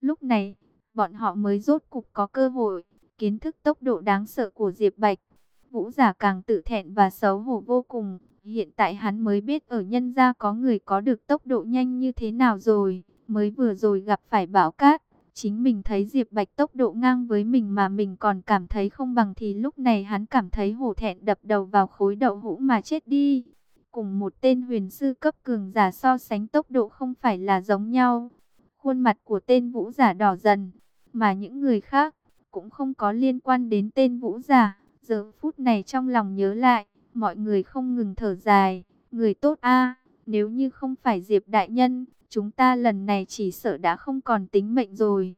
Lúc này, bọn họ mới rốt cục có cơ hội kiến thức tốc độ đáng sợ của Diệp Bạch. Vũ Giả càng tự thẹn và xấu hổ vô cùng. Hiện tại hắn mới biết ở nhân gia có người có được tốc độ nhanh như thế nào rồi. Mới vừa rồi gặp phải bão cát, chính mình thấy Diệp Bạch tốc độ ngang với mình mà mình còn cảm thấy không bằng, thì lúc này hắn cảm thấy hổ thẹn, đập đầu vào khối đậu hũ mà chết đi. Cùng một tên huyền sư cấp cường giả so sánh tốc độ không phải là giống nhau. Khuôn mặt của tên Vũ Giả đỏ dần, mà những người khác cũng không có liên quan đến tên Vũ Giả. Giờ phút này trong lòng nhớ lại, mọi người không ngừng thở dài. Người tốt a, nếu như không phải Diệp đại nhân, chúng ta lần này chỉ sợ đã không còn tính mệnh rồi.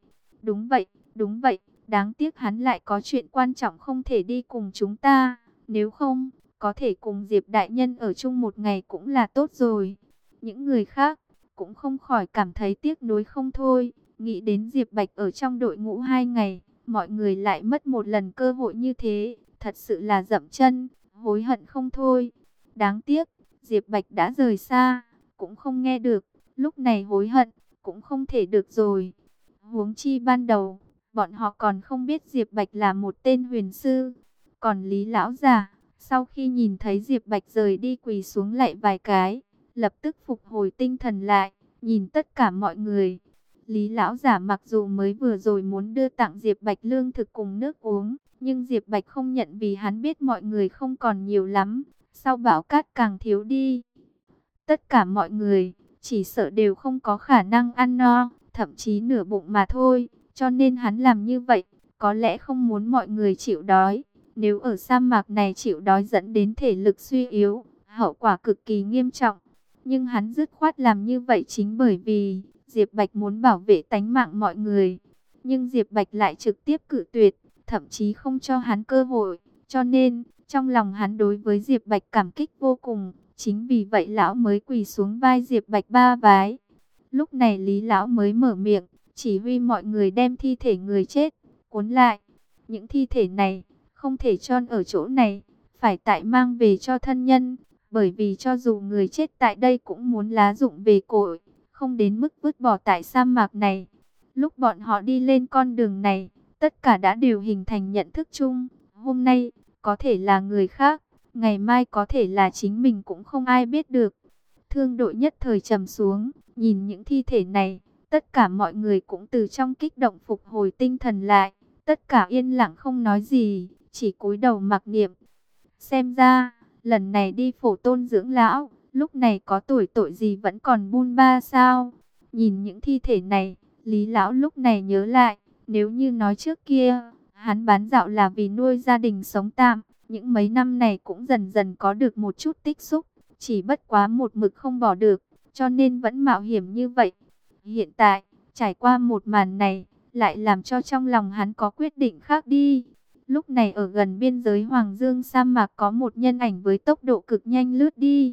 Đúng vậy, đáng tiếc hắn lại có chuyện quan trọng không thể đi cùng chúng ta. Nếu không, có thể cùng Diệp đại nhân ở chung một ngày cũng là tốt rồi. Những người khác cũng không khỏi cảm thấy tiếc nuối không thôi. Nghĩ đến Diệp Bạch ở trong đội ngũ 2 ngày, mọi người lại mất một lần cơ hội như thế, thật sự là dậm chân, hối hận không thôi. Đáng tiếc, Diệp Bạch đã rời xa, cũng không nghe được, lúc này hối hận cũng không thể được rồi. Huống chi ban đầu, bọn họ còn không biết Diệp Bạch là một tên huyền sư. Còn Lý lão già, sau khi nhìn thấy Diệp Bạch rời đi quỳ xuống lại vài cái, lập tức phục hồi tinh thần lại, nhìn tất cả mọi người. Lý lão giả mặc dù mới vừa rồi muốn đưa tặng Diệp Bạch lương thực cùng nước uống, nhưng Diệp Bạch không nhận vì hắn biết mọi người không còn nhiều lắm, sau bão cát càng thiếu đi. Tất cả mọi người chỉ sợ đều không có khả năng ăn no, thậm chí nửa bụng mà thôi, cho nên hắn làm như vậy, có lẽ không muốn mọi người chịu đói. Nếu ở sa mạc này chịu đói dẫn đến thể lực suy yếu, hậu quả cực kỳ nghiêm trọng. Nhưng hắn dứt khoát làm như vậy chính bởi vì Diệp Bạch muốn bảo vệ tánh mạng mọi người. Nhưng Diệp Bạch lại trực tiếp cự tuyệt, thậm chí không cho hắn cơ hội. Cho nên, trong lòng hắn đối với Diệp Bạch cảm kích vô cùng. Chính vì vậy lão mới quỳ xuống vai Diệp Bạch ba vái. Lúc này Lý lão mới mở miệng, chỉ huy mọi người đem thi thể người chết cuốn lại. Những thi thể này không thể chôn ở chỗ này, phải tại mang về cho thân nhân. Bởi vì cho dù người chết tại đây cũng muốn lá dụng về cội, không đến mức vứt bỏ tại sa mạc này. Lúc bọn họ đi lên con đường này, tất cả đã đều hình thành nhận thức chung. Hôm nay, có thể là người khác, ngày mai có thể là chính mình, cũng không ai biết được. Thương đội nhất thời trầm xuống, nhìn những thi thể này, tất cả mọi người cũng từ trong kích động phục hồi tinh thần lại. Tất cả yên lặng không nói gì, chỉ cúi đầu mặc niệm. Xem ra, lần này đi Phổ Tôn dưỡng lão, lúc này có tuổi tội gì vẫn còn bôn ba sao? Nhìn những thi thể này, Lý lão lúc này nhớ lại, nếu như nói trước kia, hắn bán dạo là vì nuôi gia đình sống tạm, những mấy năm này cũng dần dần có được một chút tích xúc, chỉ bất quá một mực không bỏ được, cho nên vẫn mạo hiểm như vậy. Hiện tại, trải qua một màn này, lại làm cho trong lòng hắn có quyết định khác đi. Lúc này ở gần biên giới Hoàng Dương sa mạc có một nhân ảnh với tốc độ cực nhanh lướt đi.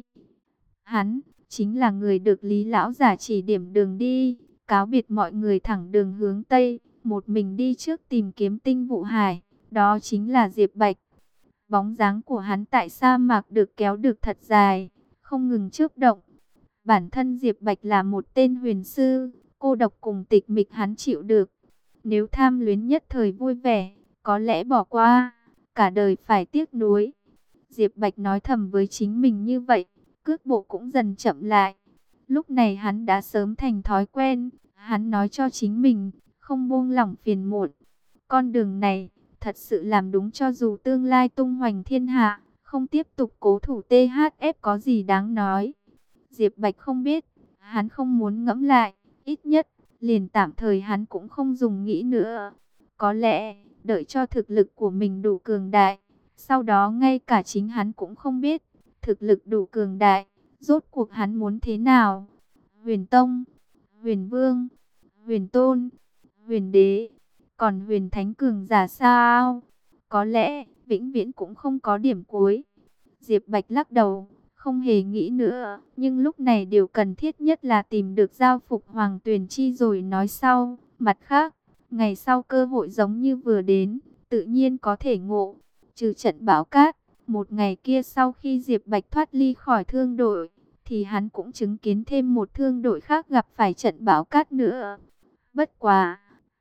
Hắn chính là người được Lý lão giả chỉ điểm đường đi, cáo biệt mọi người thẳng đường hướng Tây, một mình đi trước tìm kiếm Tinh Vụ Hải, đó chính là Diệp Bạch. Bóng dáng của hắn tại sa mạc được kéo được thật dài, không ngừng chớp động. Bản thân Diệp Bạch là một tên huyền sư, cô độc cùng tịch mịch hắn chịu được. Nếu tham luyến nhất thời vui vẻ, có lẽ bỏ qua, cả đời phải tiếc nuối. Diệp Bạch nói thầm với chính mình như vậy, cước bộ cũng dần chậm lại. Lúc này hắn đã sớm thành thói quen, hắn nói cho chính mình, không buông lỏng phiền muộn. Con đường này, thật sự làm đúng cho dù tương lai tung hoành thiên hạ, không tiếp tục cố thủ THF có gì đáng nói. Diệp Bạch không biết, hắn không muốn ngẫm lại, ít nhất, liền tạm thời hắn cũng không dùng nghĩ nữa. Có lẽ, đợi cho thực lực của mình đủ cường đại, sau đó ngay cả chính hắn cũng không biết, thực lực đủ cường đại, rốt cuộc hắn muốn thế nào. Huyền Tông, Huyền Vương, Huyền Tôn, Huyền Đế, còn Huyền Thánh cường giả sao? Có lẽ, vĩnh viễn cũng không có điểm cuối. Diệp Bạch lắc đầu, không hề nghĩ nữa, nhưng lúc này điều cần thiết nhất là tìm được giao phục Hoàng Tuyền Chi rồi nói sau. Mặt khác, ngày sau cơ hội giống như vừa đến, tự nhiên có thể ngộ. Trừ trận bão cát, một ngày kia sau khi Diệp Bạch thoát ly khỏi thương đội, thì hắn cũng chứng kiến thêm một thương đội khác gặp phải trận bão cát nữa. Bất quá,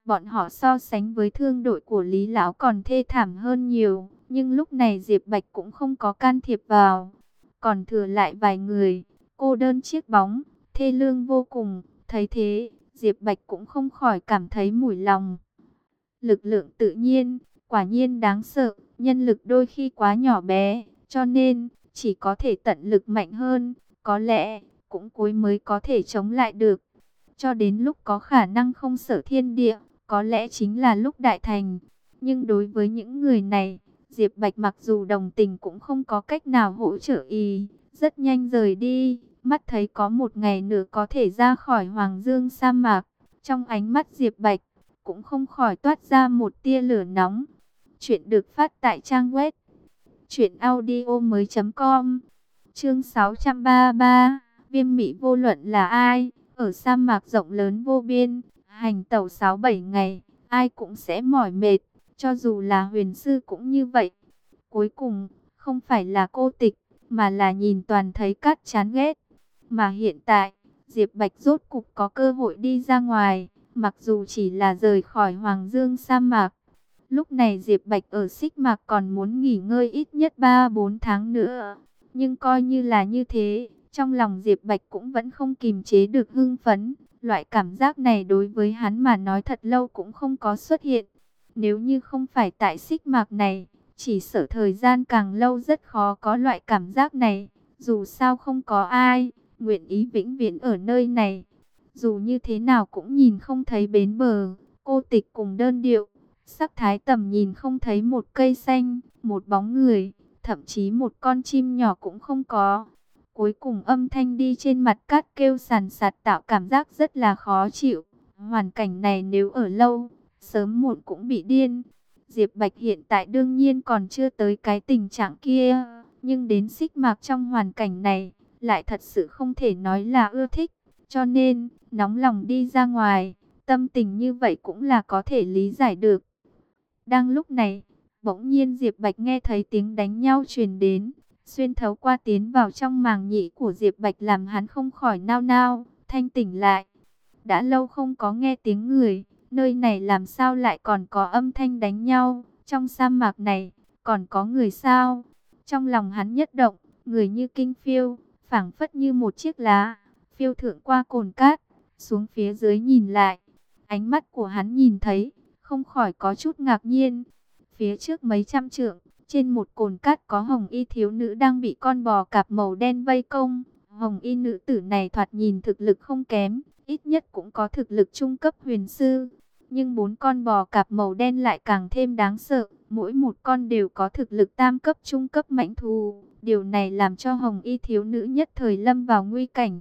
Bọn họ so sánh với thương đội của Lý Lão còn thê thảm hơn nhiều. Nhưng lúc này Diệp Bạch cũng không có can thiệp vào. Còn thừa lại vài người, cô đơn chiếc bóng, thê lương vô cùng. Thấy thế, Diệp Bạch cũng không khỏi cảm thấy mủi lòng. Lực lượng tự nhiên, quả nhiên đáng sợ. Nhân lực đôi khi quá nhỏ bé, cho nên chỉ có thể tận lực mạnh hơn. Có lẽ cũng cuối mới có thể chống lại được. Cho đến lúc có khả năng không sở thiên địa, có lẽ chính là lúc đại thành. Nhưng đối với những người này, Diệp Bạch mặc dù đồng tình cũng không có cách nào hỗ trợ y. Rất nhanh rời đi, mắt thấy có một ngày nữa có thể ra khỏi Hoàng Dương sa mạc. Trong ánh mắt Diệp Bạch, cũng không khỏi toát ra một tia lửa nóng. Chuyện được phát tại trang web truyệnaudiomoi.com. Chương 633, Viêm Mị vô luận là ai, ở sa mạc rộng lớn vô biên, hành tẩu 6-7 ngày, ai cũng sẽ mỏi mệt, cho dù là huyền sư cũng như vậy. Cuối cùng, không phải là cô tịch, mà là nhìn toàn thấy cát chán ghét. Mà hiện tại, Diệp Bạch rốt cục có cơ hội đi ra ngoài, mặc dù chỉ là rời khỏi Hoàng Dương sa mạc. Lúc này Diệp Bạch ở Xích Mạc còn muốn nghỉ ngơi ít nhất 3-4 tháng nữa. Nhưng coi như là như thế, trong lòng Diệp Bạch cũng vẫn không kìm chế được hưng phấn. Loại cảm giác này đối với hắn mà nói thật lâu cũng không có xuất hiện. Nếu như không phải tại Xích Mạc này, chỉ sợ thời gian càng lâu rất khó có loại cảm giác này. Dù sao không có ai nguyện ý vĩnh viễn ở nơi này. Dù như thế nào cũng nhìn không thấy bến bờ, cô tịch cùng đơn điệu. Sắc thái tầm nhìn không thấy một cây xanh, một bóng người, thậm chí một con chim nhỏ cũng không có. Cuối cùng âm thanh đi trên mặt cát kêu sàn sạt tạo cảm giác rất là khó chịu. Hoàn cảnh này nếu ở lâu, sớm muộn cũng bị điên. Diệp Bạch hiện tại đương nhiên còn chưa tới cái tình trạng kia, nhưng đến Xích Mạc trong hoàn cảnh này, lại thật sự không thể nói là ưa thích. Cho nên, nóng lòng đi ra ngoài, tâm tình như vậy cũng là có thể lý giải được. Đang lúc này, bỗng nhiên Diệp Bạch nghe thấy tiếng đánh nhau truyền đến, xuyên thấu qua tiến vào trong màng nhĩ của Diệp Bạch làm hắn không khỏi nao nao, thanh tỉnh lại. Đã lâu không có nghe tiếng người, nơi này làm sao lại còn có âm thanh đánh nhau, trong sa mạc này, còn có người sao? Trong lòng hắn nhất động, người như kinh phiêu, phảng phất như một chiếc lá, phiêu thượng qua cồn cát, xuống phía dưới nhìn lại. Ánh mắt của hắn nhìn thấy, không khỏi có chút ngạc nhiên. Phía trước mấy trăm trượng, trên một cồn cát có hồng y thiếu nữ đang bị con bò cạp màu đen vây công. Hồng y nữ tử này thoạt nhìn thực lực không kém, ít nhất cũng có thực lực trung cấp huyền sư. Nhưng 4 con bò cạp màu đen lại càng thêm đáng sợ, mỗi một con đều có thực lực tam cấp trung cấp mãnh thú. Điều này làm cho hồng y thiếu nữ nhất thời lâm vào nguy cảnh.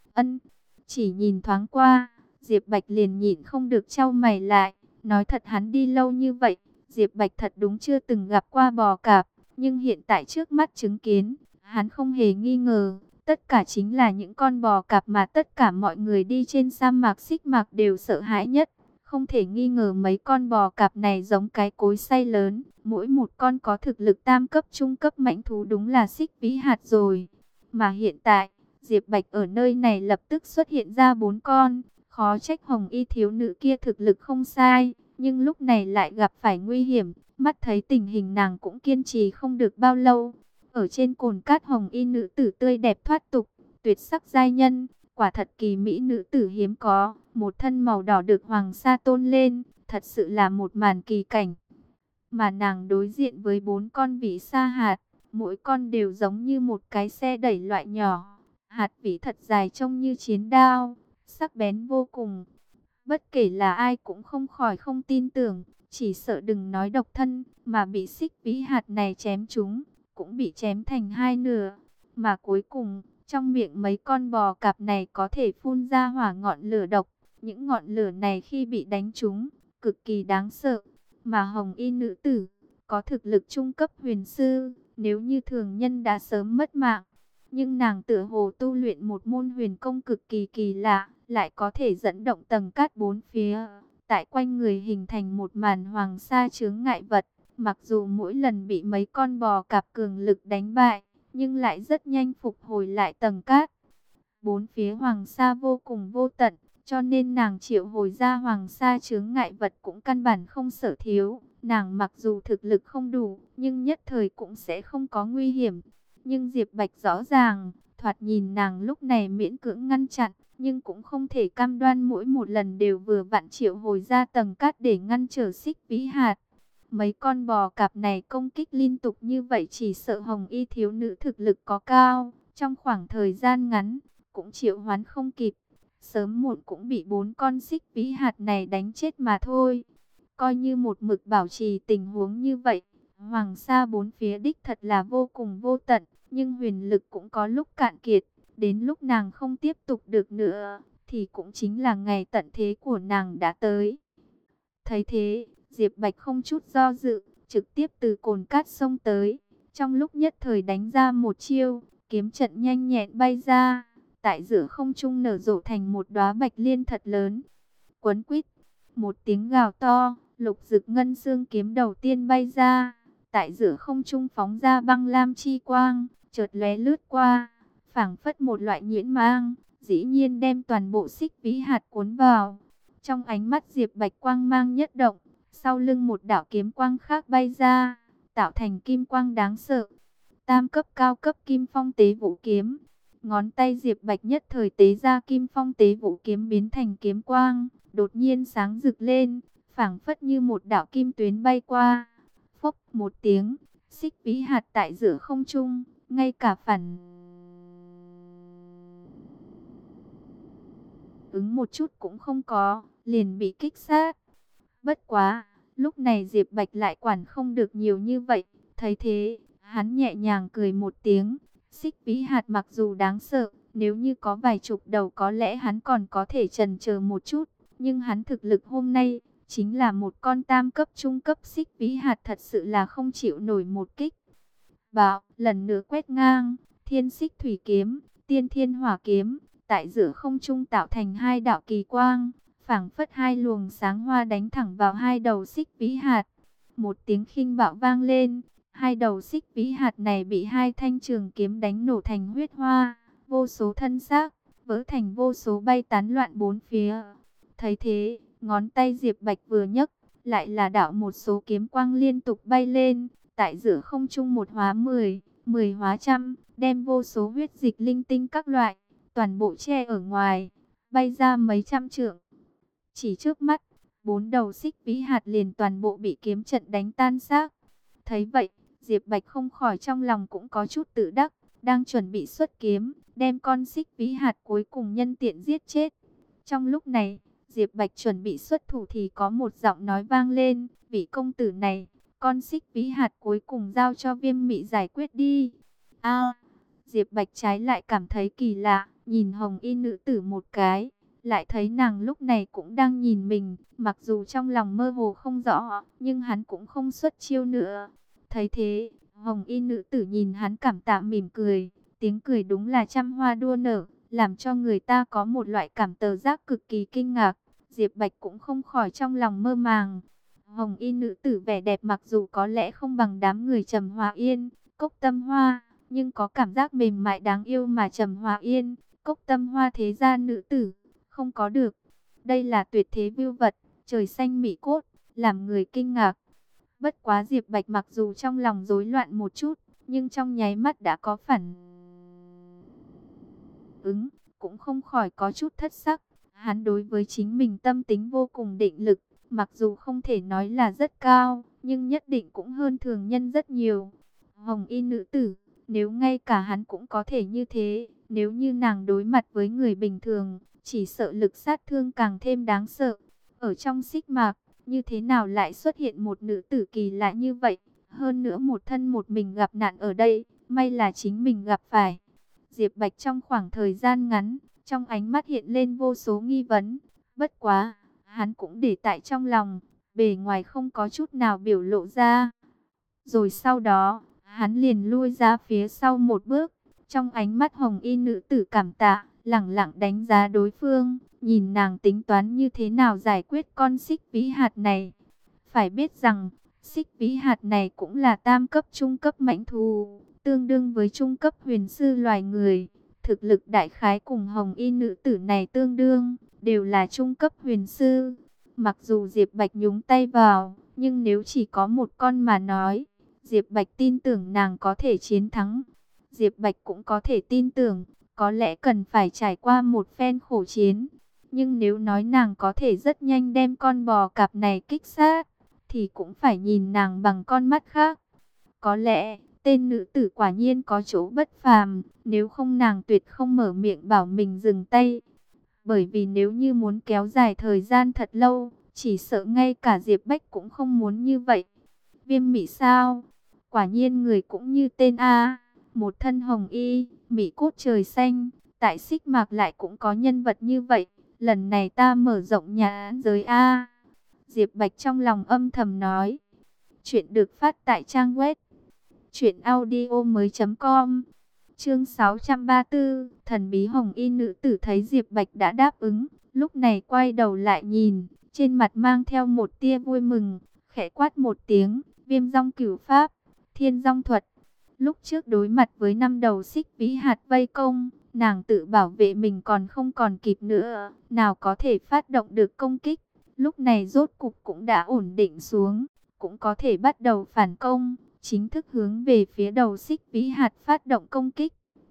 Chỉ nhìn thoáng qua, Diệp Bạch liền nhịn không được chau mày lại. Nói thật hắn đi lâu như vậy, Diệp Bạch thật đúng chưa từng gặp qua bò cạp. Nhưng hiện tại trước mắt chứng kiến, hắn không hề nghi ngờ. Tất cả chính là những con bò cạp mà tất cả mọi người đi trên sa mạc Xích Mạc đều sợ hãi nhất. Không thể nghi ngờ mấy con bò cạp này giống cái cối xay lớn. Mỗi một con có thực lực tam cấp trung cấp mãnh thú đúng là Xích Vĩ Hạt rồi. Mà hiện tại, Diệp Bạch ở nơi này lập tức xuất hiện ra 4 con. Khó trách hồng y thiếu nữ kia thực lực không sai, nhưng lúc này lại gặp phải nguy hiểm. Mắt thấy tình hình nàng cũng kiên trì không được bao lâu. Ở trên cồn cát hồng y nữ tử tươi đẹp thoát tục, tuyệt sắc giai nhân, quả thật kỳ mỹ nữ tử hiếm có. Một thân màu đỏ được hoàng sa tôn lên, thật sự là một màn kỳ cảnh. Mà nàng đối diện với 4 con vĩ sa hạt, mỗi con đều giống như một cái xe đẩy loại nhỏ. Hạt vĩ thật dài trông như chiến đao, sắc bén vô cùng. Bất kể là ai cũng không khỏi không tin tưởng, chỉ sợ đừng nói độc thân, mà bị Xích Vĩ Hạt này chém trúng, cũng bị chém thành 2 nửa. Mà cuối cùng, trong miệng mấy con bò cạp này có thể phun ra hỏa ngọn lửa độc. Những ngọn lửa này khi bị đánh trúng, cực kỳ đáng sợ. Mà hồng y nữ tử, có thực lực trung cấp huyền sư, nếu như thường nhân đã sớm mất mạng. Nhưng nàng tựa hồ tu luyện một môn huyền công cực kỳ kỳ lạ, lại có thể dẫn động tầng cát 4 phía. Tại quanh người hình thành một màn hoàng sa chướng ngại vật. Mặc dù mỗi lần bị mấy con bò cạp cường lực đánh bại, nhưng lại rất nhanh phục hồi lại tầng cát. 4 phía hoàng sa vô cùng vô tận, cho nên nàng triệu hồi ra hoàng sa chướng ngại vật cũng căn bản không sở thiếu. Nàng mặc dù thực lực không đủ, nhưng nhất thời cũng sẽ không có nguy hiểm. Nhưng Diệp Bạch rõ ràng, thoạt nhìn nàng lúc này miễn cưỡng ngăn chặn, nhưng cũng không thể cam đoan mỗi một lần đều vừa vặn triệu hồi ra tầng cát để ngăn trở Xích Vĩ Hạt. Mấy con bò cạp này công kích liên tục như vậy, chỉ sợ Hồng Y thiếu nữ thực lực có cao, trong khoảng thời gian ngắn cũng triệu hoán không kịp, sớm muộn cũng bị 4 con Xích Vĩ Hạt này đánh chết mà thôi. Coi như một mực bảo trì tình huống như vậy, hoàng sa bốn phía đích thật là vô cùng vô tận, nhưng huyền lực cũng có lúc cạn kiệt, đến lúc nàng không tiếp tục được nữa, thì cũng chính là ngày tận thế của nàng đã tới. Thấy thế, Diệp Bạch không chút do dự, trực tiếp từ cồn cát xông tới, trong lúc nhất thời đánh ra một chiêu, kiếm trận nhanh nhẹn bay ra, tại giữa không trung nở rộ thành một đóa bạch liên thật lớn. Quấn quýt, một tiếng gào to, lục dực ngân xương kiếm đầu tiên bay ra, tại giữa không trung phóng ra băng lam chi quang, chợt lóe lướt qua, phảng phất một loại nhuyễn mang, dĩ nhiên đem toàn bộ Xích Vĩ Hạt cuốn vào. Trong ánh mắt Diệp Bạch quang mang nhất động, sau lưng một đạo kiếm quang khác bay ra, tạo thành kim quang đáng sợ. Tam cấp cao cấp Kim Phong Tế Vũ Kiếm. Ngón tay Diệp Bạch nhất thời tế ra Kim Phong Tế Vũ Kiếm biến thành kiếm quang, đột nhiên sáng rực lên, phảng phất như một đạo kim tuyến bay qua. Phốc một tiếng, Xích Vĩ Hạt tại giữa không trung, ngay cả phản ứng một chút cũng không có, liền bị kích sát. Bất quá, lúc này Diệp Bạch lại quản không được nhiều như vậy, thấy thế, hắn nhẹ nhàng cười một tiếng. Xích Vĩ Hạt mặc dù đáng sợ, nếu như có vài chục đầu có lẽ hắn còn có thể chần chờ một chút, nhưng hắn thực lực hôm nay chính là một con tam cấp trung cấp Xích Vĩ Hạt, thật sự là không chịu nổi một kích. Bạo, lần nữa quét ngang, Thiên Xích Thủy Kiếm, Tiên Thiên Hỏa Kiếm, tại giữa không trung tạo thành hai đạo kỳ quang, phảng phất hai luồng sáng hoa đánh thẳng vào hai đầu Xích Vĩ Hạt. Một tiếng khinh bạo vang lên, hai đầu Xích Vĩ Hạt này bị hai thanh trường kiếm đánh nổ thành huyết hoa, vô số thân xác vỡ thành vô số, bay tán loạn bốn phía. Thấy thế, ngón tay Diệp Bạch vừa nhấc, lại là đạo một số kiếm quang liên tục bay lên, tại giữa không trung một hóa 10, 10 hóa trăm, đem vô số huyết dịch linh tinh các loại toàn bộ che ở ngoài, bay ra mấy trăm trượng. Chỉ trước mắt, 4 đầu Xích Vĩ Hạt liền toàn bộ bị kiếm trận đánh tan xác. Thấy vậy, Diệp Bạch không khỏi trong lòng cũng có chút tự đắc, đang chuẩn bị xuất kiếm, đem con Xích Vĩ Hạt cuối cùng nhân tiện giết chết. Trong lúc này, Diệp Bạch chuẩn bị xuất thủ thì có một giọng nói vang lên, vị công tử này, con Xích Vĩ Hạt cuối cùng giao cho Viêm Mị giải quyết đi. Diệp Bạch trái lại cảm thấy kỳ lạ, nhìn Hồng Y nữ tử một cái, lại thấy nàng lúc này cũng đang nhìn mình, mặc dù trong lòng mơ hồ không rõ, nhưng hắn cũng không xuất chiêu nữa. Thấy thế, Hồng Y nữ tử nhìn hắn cảm tạ mỉm cười, tiếng cười đúng là trăm hoa đua nở, làm cho người ta có một loại cảm tờ giác cực kỳ kinh ngạc. Diệp Bạch cũng không khỏi trong lòng mơ màng. Hồng Y nữ tử vẻ đẹp mặc dù có lẽ không bằng đám người Trầm Hòa Yên, Cốc Tâm Hoa, nhưng có cảm giác mềm mại đáng yêu mà Trầm Hòa Yên, Cốc Tâm Hoa thế gia nữ tử không có được. Đây là tuyệt thế vưu vật, trời xanh mỹ cốt, làm người kinh ngạc. Bất quá Diệp Bạch mặc dù trong lòng rối loạn một chút, nhưng trong nháy mắt đã có phản ứng, cũng không khỏi có chút thất sắc. Hắn đối với chính mình tâm tính vô cùng định lực, mặc dù không thể nói là rất cao, nhưng nhất định cũng hơn thường nhân rất nhiều. Hồng Y nữ tử, nếu ngay cả hắn cũng có thể như thế, nếu như nàng đối mặt với người bình thường, chỉ sợ lực sát thương càng thêm đáng sợ. Ở trong Xích Mạc, như thế nào lại xuất hiện một nữ tử kỳ lạ như vậy? Hơn nữa một thân một mình gặp nạn ở đây, may là chính mình gặp phải. Diệp Bạch trong khoảng thời gian ngắn, trong ánh mắt hiện lên vô số nghi vấn. Bất quá, hắn cũng để tại trong lòng, bề ngoài không có chút nào biểu lộ ra. Rồi sau đó, hắn liền lui ra phía sau một bước. Trong ánh mắt Hồng Y nữ tử cảm tạ, lẳng lặng đánh giá đối phương, nhìn nàng tính toán như thế nào giải quyết con Xích Vĩ Hạt này. Phải biết rằng, Xích Vĩ Hạt này cũng là tam cấp trung cấp mãnh thú, tương đương với trung cấp huyền sư loài người. Thực lực đại khái cùng Hồng Y nữ tử này tương đương, đều là trung cấp huyền sư. Mặc dù Diệp Bạch nhúng tay vào, nhưng nếu chỉ có một con mà nói, Diệp Bạch tin tưởng nàng có thể chiến thắng. Diệp Bạch cũng có thể tin tưởng, có lẽ cần phải trải qua một phen khổ chiến. Nhưng nếu nói nàng có thể rất nhanh đem con bò cạp này kích sát, thì cũng phải nhìn nàng bằng con mắt khác. Có lẽ, tên nữ tử quả nhiên có chỗ bất phàm, nếu không nàng tuyệt không mở miệng bảo mình dừng tay. Bởi vì nếu như muốn kéo dài thời gian thật lâu, chỉ sợ ngay cả Diệp Bách cũng không muốn như vậy. Viêm Mị sao? Quả nhiên người cũng như tên A, một thân hồng y, Mị cốt trời xanh, tại Xích Mạc lại cũng có nhân vật như vậy. Lần này ta mở rộng nhà giới A. Diệp Bạch trong lòng âm thầm nói. Chuyện được phát tại trang web truyệnaudiomoi.com. Chương 634, thần bí hồng y nữ tử thấy Diệp Bạch đã đáp ứng, lúc này quay đầu lại nhìn, trên mặt mang theo một tia vui mừng, khẽ quát một tiếng, Viêm Dong Cửu Pháp, Thiên Dong Thuật. Lúc trước đối mặt với 5 đầu xích vĩ hạt vây công, nàng tự bảo vệ mình còn không còn kịp nữa, nào có thể phát động được công kích. Lúc này rốt cục cũng đã ổn định xuống, cũng có thể bắt đầu phản công, chính thức hướng về phía đầu xích vĩ hạt phát động công kích.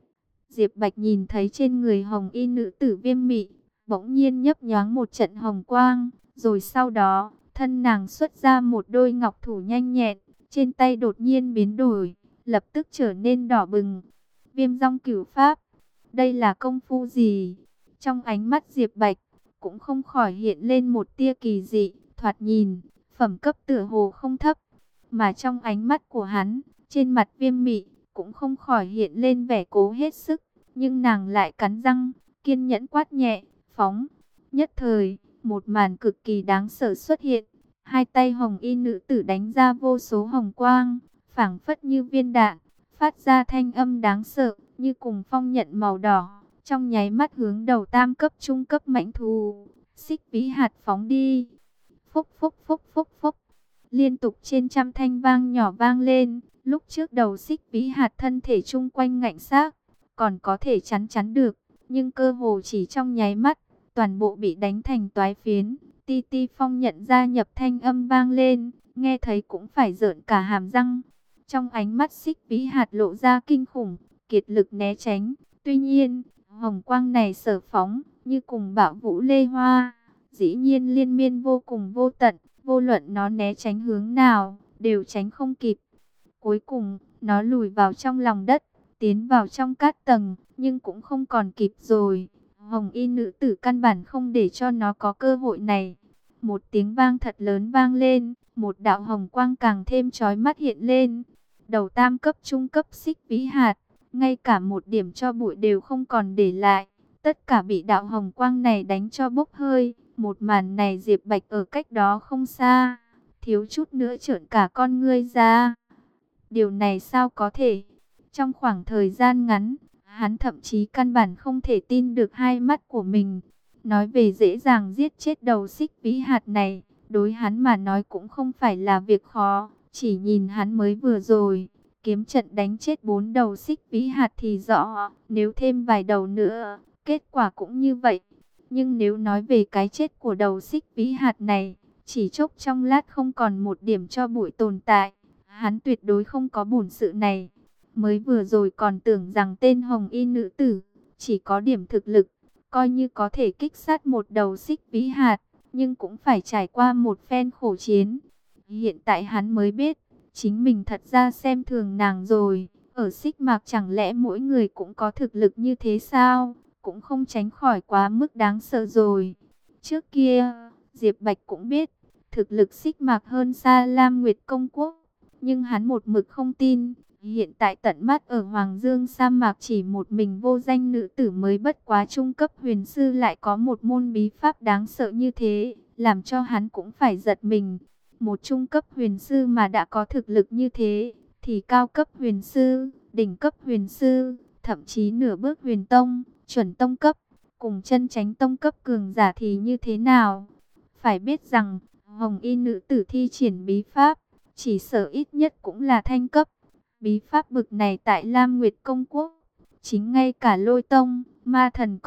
Diệp Bạch nhìn thấy trên người hồng y nữ tử Viêm Mị, bỗng nhiên nhấp nhoáng một trận hồng quang, rồi sau đó, thân nàng xuất ra một đôi ngọc thủ nhanh nhẹn, trên tay đột nhiên biến đổi, lập tức trở nên đỏ bừng. Viêm Dong Cửu Pháp, đây là công phu gì? Trong ánh mắt Diệp Bạch, cũng không khỏi hiện lên một tia kỳ dị, thoạt nhìn, phẩm cấp tựa hồ không thấp, mà trong ánh mắt của hắn, trên mặt Viêm Mị, cũng không khỏi hiện lên vẻ cố hết sức, nhưng nàng lại cắn răng, kiên nhẫn quát nhẹ, phóng. Nhất thời, một màn cực kỳ đáng sợ xuất hiện, hai tay hồng y nữ tử đánh ra vô số hồng quang, phảng phất như viên đạn, phát ra thanh âm đáng sợ, như cùng phong nhận màu đỏ, trong nháy mắt hướng đầu tam cấp trung cấp mãnh thú, xích vĩ hạt phóng đi. Phúc phúc phúc phúc phúc, liên tục trên trăm thanh vang nhỏ vang lên. Lúc trước đầu xích vĩ hạt thân thể chung quanh ngạnh xác, còn có thể chắn được, nhưng cơ hồ chỉ trong nháy mắt, toàn bộ bị đánh thành toái phiến. Ti ti phong nhận ra nhập thanh âm vang lên, nghe thấy cũng phải rợn cả hàm răng. Trong ánh mắt xích vĩ hạt lộ ra kinh khủng, kiệt lực né tránh. Tuy nhiên, hồng quang này sở phóng, như cùng bão vũ lê hoa, dĩ nhiên liên miên vô cùng vô tận, vô luận nó né tránh hướng nào, đều tránh không kịp. Cuối cùng, nó lùi vào trong lòng đất, tiến vào trong cát tầng, nhưng cũng không còn kịp rồi. Hồng y nữ tử căn bản không để cho nó có cơ hội này. Một tiếng vang thật lớn vang lên, một đạo hồng quang càng thêm chói mắt hiện lên. Đầu tam cấp trung cấp xích vĩ hạt, ngay cả một điểm cho bụi đều không còn để lại. Tất cả bị đạo hồng quang này đánh cho bốc hơi. Một màn này Diệp Bạch ở cách đó không xa, thiếu chút nữa trợn cả con ngươi ra. Điều này sao có thể? Trong khoảng thời gian ngắn, hắn thậm chí căn bản không thể tin được hai mắt của mình. Nói về dễ dàng giết chết đầu xích vĩ hạt này, đối hắn mà nói cũng không phải là việc khó. Chỉ nhìn hắn mới vừa rồi, kiếm trận đánh chết 4 đầu xích vĩ hạt thì rõ, nếu thêm vài đầu nữa, kết quả cũng như vậy. Nhưng nếu nói về cái chết của đầu xích vĩ hạt này, chỉ chốc trong lát không còn một điểm cho bụi tồn tại, hắn tuyệt đối không có bổn sự này. Mới vừa rồi còn tưởng rằng tên hồng y nữ tử chỉ có điểm thực lực, coi như có thể kích sát một đầu xích vĩ hạt, nhưng cũng phải trải qua một phen khổ chiến. Hiện tại hắn mới biết, chính mình thật ra xem thường nàng rồi. Ở Xích Mạc chẳng lẽ mỗi người cũng có thực lực như thế sao? Cũng không tránh khỏi quá mức đáng sợ rồi. Trước kia, Diệp Bạch cũng biết, thực lực Xích Mạc hơn xa Lam Nguyệt Công Quốc, nhưng hắn một mực không tin. Hiện tại tận mắt ở Hoàng Dương sa mạc chỉ một mình vô danh nữ tử mới bất quá trung cấp huyền sư lại có một môn bí pháp đáng sợ như thế, làm cho hắn cũng phải giật mình. Một trung cấp huyền sư mà đã có thực lực như thế, thì cao cấp huyền sư, đỉnh cấp huyền sư, thậm chí nửa bước huyền tông, chuẩn tông cấp, cùng chân chánh tông cấp cường giả thì như thế nào? Phải biết rằng, hồng y nữ tử thi triển bí pháp, chỉ sợ ít nhất cũng là thanh cấp. Bí pháp bực này tại Lam Nguyệt Công Quốc, chính ngay cả Lôi Tông, Ma Thần Cốc,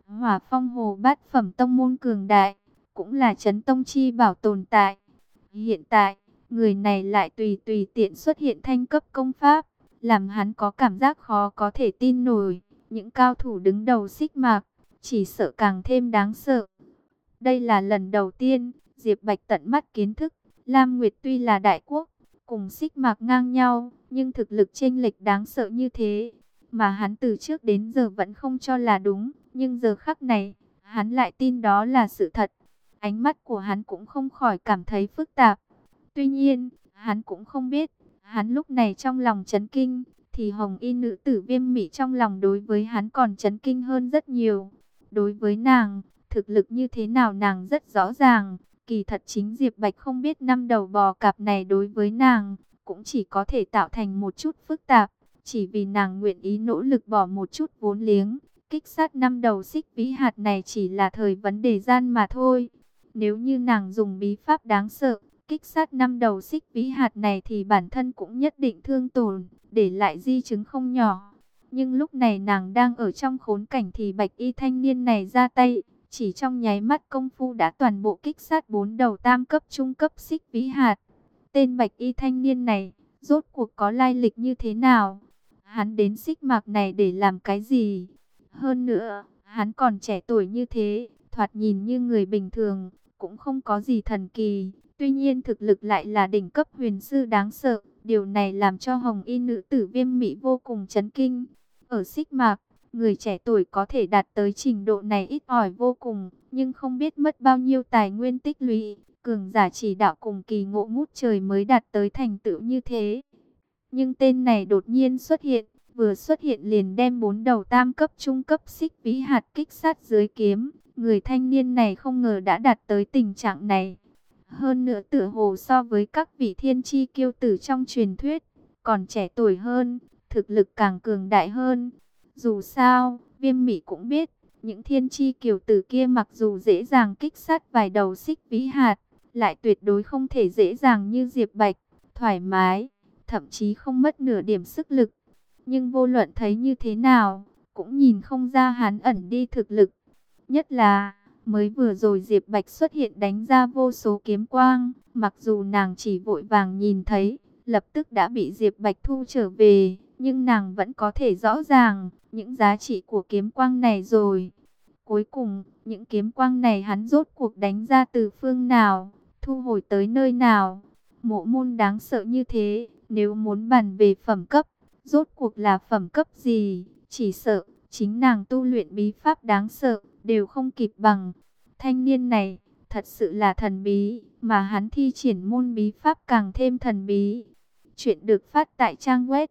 Hỏa Phong Hồ bát phẩm tông môn cường đại, cũng là chấn tông chi bảo tồn tại. Hiện tại, người này lại tùy tùy tiện xuất hiện thanh cấp công pháp, làm hắn có cảm giác khó có thể tin nổi. Những cao thủ đứng đầu xích mạc, chỉ sợ càng thêm đáng sợ. Đây là lần đầu tiên, Diệp Bạch tận mắt kiến thức, Lam Nguyệt tuy là đại quốc, cùng xích mạc ngang nhau, nhưng thực lực chênh lệch đáng sợ như thế, mà hắn từ trước đến giờ vẫn không cho là đúng, nhưng giờ khắc này, hắn lại tin đó là sự thật. Ánh mắt của hắn cũng không khỏi cảm thấy phức tạp. Tuy nhiên, hắn cũng không biết, hắn lúc này trong lòng chấn kinh, thì hồng y nữ tử Viêm Mị trong lòng đối với hắn còn chấn kinh hơn rất nhiều. Đối với nàng, thực lực như thế nào nàng rất rõ ràng, kỳ thật chính Diệp Bạch không biết năm đầu bò cạp này đối với nàng, cũng chỉ có thể tạo thành một chút phức tạp, chỉ vì nàng nguyện ý nỗ lực bỏ một chút vốn liếng, kích sát năm đầu xích vĩ hạt này chỉ là thời vấn đề gian mà thôi. Nếu như nàng dùng bí pháp đáng sợ, kích sát năm đầu xích vĩ hạt này thì bản thân cũng nhất định thương tổn, để lại di chứng không nhỏ. Nhưng lúc này nàng đang ở trong khốn cảnh thì bạch y thanh niên này ra tay, chỉ trong nháy mắt công phu đã toàn bộ kích sát 4 đầu tam cấp trung cấp xích vĩ hạt. Tên bạch y thanh niên này, rốt cuộc có lai lịch như thế nào? Hắn đến xích mạc này để làm cái gì? Hơn nữa, hắn còn trẻ tuổi như thế, thoạt nhìn như người bình thường, cũng không có gì thần kỳ. Tuy nhiên thực lực lại là đỉnh cấp huyền sư đáng sợ. Điều này làm cho hồng y nữ tử Viêm Mị vô cùng chấn kinh. Ở xích mạc, người trẻ tuổi có thể đạt tới trình độ này ít ỏi vô cùng, nhưng không biết mất bao nhiêu tài nguyên tích lũy, cường giả chỉ đạo cùng kỳ ngộ ngút trời mới đạt tới thành tựu như thế. Nhưng tên này đột nhiên xuất hiện, vừa xuất hiện liền đem 4 đầu tam cấp trung cấp xích vĩ hạt kích sát dưới kiếm. Người thanh niên này không ngờ đã đạt tới tình trạng này. Hơn nữa tựa hồ so với các vị thiên chi kiêu tử trong truyền thuyết, còn trẻ tuổi hơn, thực lực càng cường đại hơn. Dù sao, Viêm Mị cũng biết, những thiên chi kiều tử kia mặc dù dễ dàng kích sát vài đầu xích vĩ hạt, lại tuyệt đối không thể dễ dàng như Diệp Bạch, thoải mái, thậm chí không mất nửa điểm sức lực. Nhưng vô luận thấy như thế nào, cũng nhìn không ra hắn ẩn đi thực lực. Nhất là, mới vừa rồi Diệp Bạch xuất hiện đánh ra vô số kiếm quang, mặc dù nàng chỉ vội vàng nhìn thấy, lập tức đã bị Diệp Bạch thu trở về, nhưng nàng vẫn có thể rõ ràng những giá trị của kiếm quang này rồi. Cuối cùng, những kiếm quang này hắn rốt cuộc đánh ra từ phương nào, thu hồi tới nơi nào? Mộ môn đáng sợ như thế, nếu muốn bàn về phẩm cấp, rốt cuộc là phẩm cấp gì? Chỉ sợ, chính nàng tu luyện bí pháp đáng sợ, đều không kịp bằng. Thanh niên này, thật sự là thần bí, mà hắn thi triển môn bí pháp càng thêm thần bí. Chuyện được phát tại trang web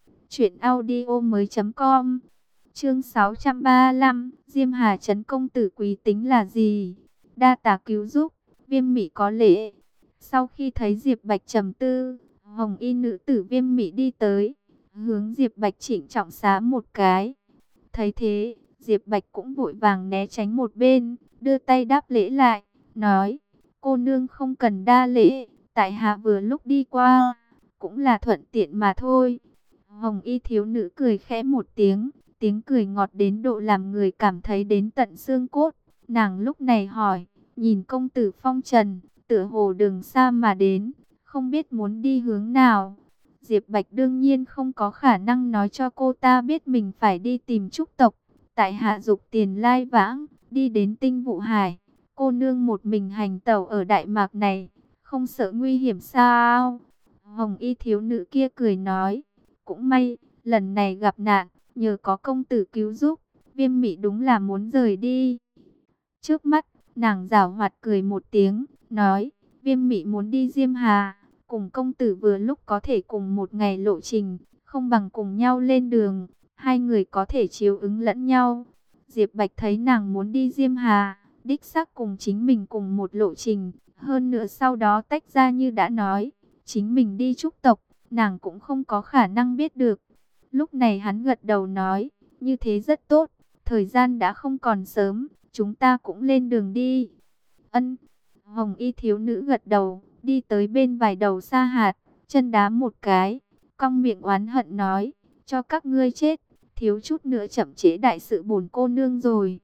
truyệnaudiomoi.com. Chương 635, Diêm Hà trấn công tử quý tính là gì? Đa tạ cứu giúp, Viêm Mị có lễ. Sau khi thấy Diệp Bạch trầm tư, hồng y nữ tử Viêm Mị đi tới, hướng Diệp Bạch trịnh trọng xá một cái. Thấy thế, Diệp Bạch cũng vội vàng né tránh một bên, đưa tay đáp lễ lại, nói: cô nương không cần đa lễ, tại hạ vừa lúc đi qua, cũng là thuận tiện mà thôi. Hồng y thiếu nữ cười khẽ một tiếng, tiếng cười ngọt đến độ làm người cảm thấy đến tận xương cốt. Nàng lúc này hỏi, nhìn công tử phong trần, tựa hồ đường xa mà đến, không biết muốn đi hướng nào. Diệp Bạch đương nhiên không có khả năng nói cho cô ta biết mình phải đi tìm Trúc tộc. Tại hạ dục tiền lai vãng, đi đến Tinh Vụ Hải. Cô nương một mình hành tẩu ở Đại Mạc này, không sợ nguy hiểm sao? Hồng y thiếu nữ kia cười nói, cũng may, lần này gặp nạn, nhờ có công tử cứu giúp, Viêm Mị đúng là muốn rời đi. Trước mắt, nàng giảo hoạt cười một tiếng, nói, Viêm Mị muốn đi Diêm Hà, cùng công tử vừa lúc có thể cùng một ngày lộ trình, không bằng cùng nhau lên đường, hai người có thể chiếu ứng lẫn nhau. Diệp Bạch thấy nàng muốn đi Diêm Hà, đích xác cùng chính mình cùng một lộ trình, hơn nữa sau đó tách ra như đã nói, chính mình đi Trúc tộc, nàng cũng không có khả năng biết được. Lúc này hắn gật đầu nói, như thế rất tốt, thời gian đã không còn sớm, chúng ta cũng lên đường đi. Ân. Hồng y thiếu nữ gật đầu, đi tới bên vài đầu sa hạt, chân đá một cái, cong miệng oán hận nói, cho các ngươi chết, thiếu chút nữa chậm trễ đại sự bổn cô nương rồi.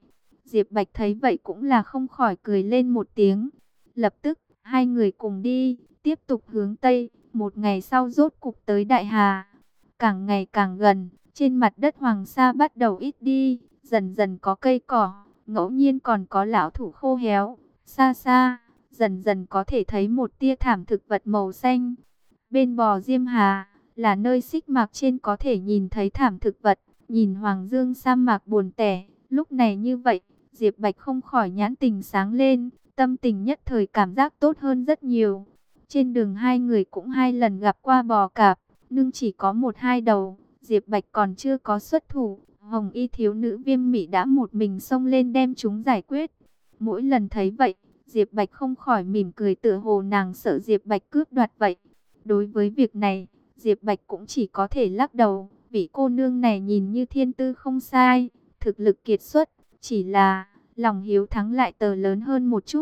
Diệp Bạch thấy vậy cũng là không khỏi cười lên một tiếng. Lập tức, hai người cùng đi, tiếp tục hướng Tây. Một ngày sau rốt cục tới Đại Hà. Càng ngày càng gần, trên mặt đất Hoàng Sa bắt đầu ít đi, dần dần có cây cỏ, ngẫu nhiên còn có lão thụ khô héo. Xa xa, dần dần có thể thấy một tia thảm thực vật màu xanh. Bên bờ Diêm Hà, là nơi xích mạc trên có thể nhìn thấy thảm thực vật, nhìn Hoàng Dương sa mạc buồn tẻ. Lúc này như vậy, Diệp Bạch không khỏi nhãn tình sáng lên, tâm tình nhất thời cảm giác tốt hơn rất nhiều. Trên đường hai người cũng hai lần gặp qua bò cạp, nhưng chỉ có một hai đầu, Diệp Bạch còn chưa có xuất thủ. Hồng y thiếu nữ Viêm Mị đã một mình xông lên đem chúng giải quyết. Mỗi lần thấy vậy, Diệp Bạch không khỏi mỉm cười, tựa hồ nàng sợ Diệp Bạch cướp đoạt vậy. Đối với việc này, Diệp Bạch cũng chỉ có thể lắc đầu. Vị cô nương này nhìn như thiên tư không sai, thực lực kiệt xuất, chỉ là lòng hiếu thắng lại tờ lớn hơn một chút.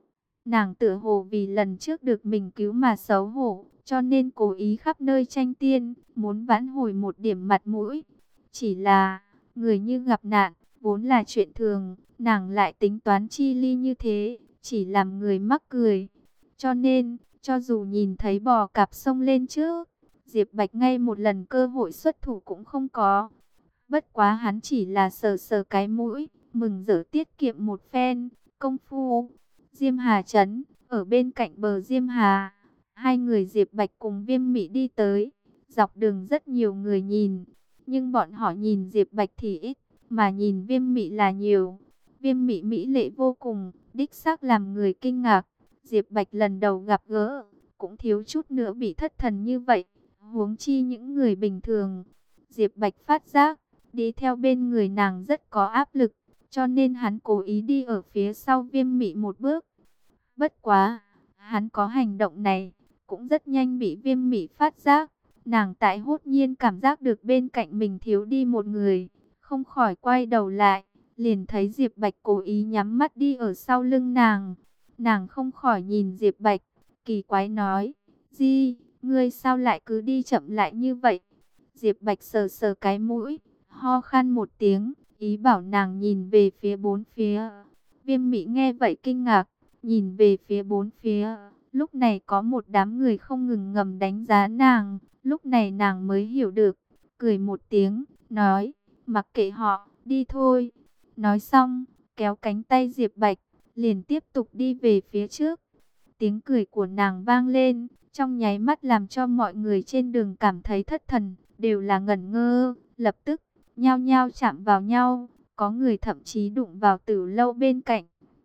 Nàng tựa hồ vì lần trước được mình cứu mà xấu hổ, cho nên cố ý khắp nơi tranh tiên, muốn vãn hồi một điểm mặt mũi. Chỉ là, người như gặp nạn, vốn là chuyện thường, nàng lại tính toán chi ly như thế, chỉ làm người mắc cười. Cho nên, cho dù nhìn thấy bò cạp xông lên trước, Diệp Bạch ngay một lần cơ hội xuất thủ cũng không có. Bất quá hắn chỉ là sờ sờ cái mũi, mừng rỡ tiết kiệm một phen công phu. Diêm Hà trấn, ở bên cạnh bờ Diêm Hà, hai người Diệp Bạch cùng Viêm Mị đi tới. Dọc đường rất nhiều người nhìn, nhưng bọn họ nhìn Diệp Bạch thì ít, mà nhìn Viêm Mị là nhiều. Viêm Mị mỹ lệ vô cùng, đích xác làm người kinh ngạc. Diệp Bạch lần đầu gặp gỡ, cũng thiếu chút nữa bị thất thần như vậy, huống chi những người bình thường. Diệp Bạch phát giác, đi theo bên người nàng rất có áp lực, cho nên hắn cố ý đi ở phía sau Viêm Mị một bước. Bất quá, hắn có hành động này, cũng rất nhanh bị Viêm Mị phát giác. Nàng tại hốt nhiên cảm giác được bên cạnh mình thiếu đi một người, không khỏi quay đầu lại, liền thấy Diệp Bạch cố ý nhắm mắt đi ở sau lưng nàng. Nàng không khỏi nhìn Diệp Bạch, kỳ quái nói, Di, ngươi sao lại cứ đi chậm lại như vậy? Diệp Bạch sờ sờ cái mũi, ho khan một tiếng, ý bảo nàng nhìn về phía bốn phía. Viêm Mị nghe vậy kinh ngạc, nhìn về phía bốn phía. Lúc này có một đám người không ngừng ngầm đánh giá nàng. Lúc này nàng mới hiểu được, cười một tiếng, nói, mặc kệ họ, đi thôi. Nói xong, kéo cánh tay Diệp Bạch, liền tiếp tục đi về phía trước. Tiếng cười của nàng vang lên, trong nháy mắt làm cho mọi người trên đường cảm thấy thất thần, đều là ngẩn ngơ, lập tức nhao nhao chạm vào nhau, có người thậm chí đụng vào Tử Lâu bên cạnh.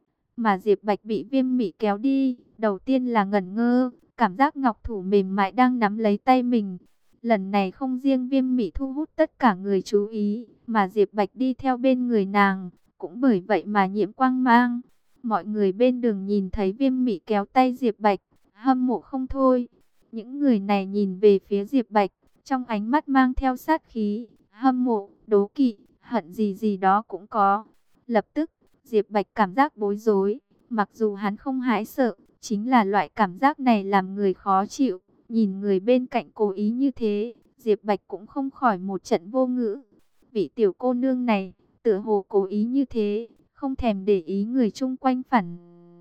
Mà Diệp Bạch bị Viêm Mị kéo đi, đầu tiên là ngẩn ngơ, cảm giác ngọc thủ mềm mại đang nắm lấy tay mình. Lần này không riêng Viêm Mị thu hút tất cả người chú ý, mà Diệp Bạch đi theo bên người nàng, cũng bởi vậy mà nhiễm quang mang. Mọi người bên đường nhìn thấy Viêm Mị kéo tay Diệp Bạch, hâm mộ không thôi. Những người này nhìn về phía Diệp Bạch, trong ánh mắt mang theo sát khí, hâm mộ, đố kỵ, hận gì gì đó cũng có. Lập tức, Diệp Bạch cảm giác bối rối, mặc dù hắn không hãi sợ, chính là loại cảm giác này làm người khó chịu. Nhìn người bên cạnh cố ý như thế, Diệp Bạch cũng không khỏi một trận vô ngữ. Vị tiểu cô nương này, tựa hồ cố ý như thế, không thèm để ý người chung quanh phản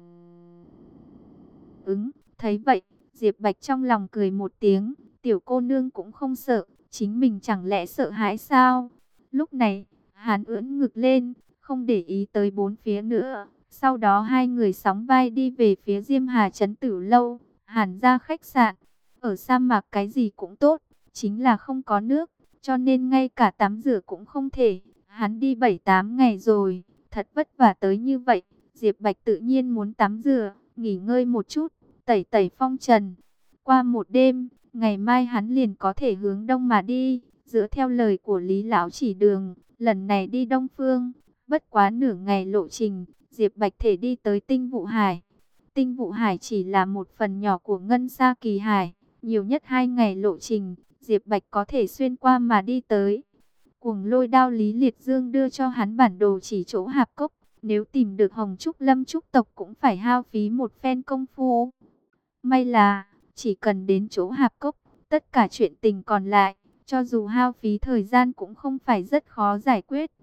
ứng. Thấy vậy, Diệp Bạch trong lòng cười một tiếng, tiểu cô nương cũng không sợ, chính mình chẳng lẽ sợ hãi sao? Lúc này, hắn ưỡn ngực lên, không để ý tới bốn phía nữa. Sau đó hai người sóng vai đi về phía Diêm Hà trấn Tử Lâu, Hàn ra khách sạn. Ở sa mạc cái gì cũng tốt, chính là không có nước, cho nên ngay cả tắm rửa cũng không thể. Hắn đi 7-8 ngày rồi, thật vất vả tới như vậy, Diệp Bạch tự nhiên muốn tắm rửa, nghỉ ngơi một chút, tẩy tẩy phong trần. Qua một đêm, ngày mai hắn liền có thể hướng đông mà đi, dựa theo lời của Lý Lão chỉ đường, lần này đi Đông Phương, bất quá nửa ngày lộ trình, Diệp Bạch thể đi tới Tinh Vụ Hải. Tinh Vụ Hải chỉ là một phần nhỏ của Ngân Sa Kỳ Hải, nhiều nhất 2 ngày lộ trình, Diệp Bạch có thể xuyên qua mà đi tới. Cuồng Lôi Đao Lý Liệt Dương đưa cho hắn bản đồ chỉ chỗ hạp cốc, nếu tìm được Hồng Trúc Lâm Trúc tộc cũng phải hao phí một phen công phu. May là, chỉ cần đến chỗ hạp cốc, tất cả chuyện tình còn lại, cho dù hao phí thời gian cũng không phải rất khó giải quyết.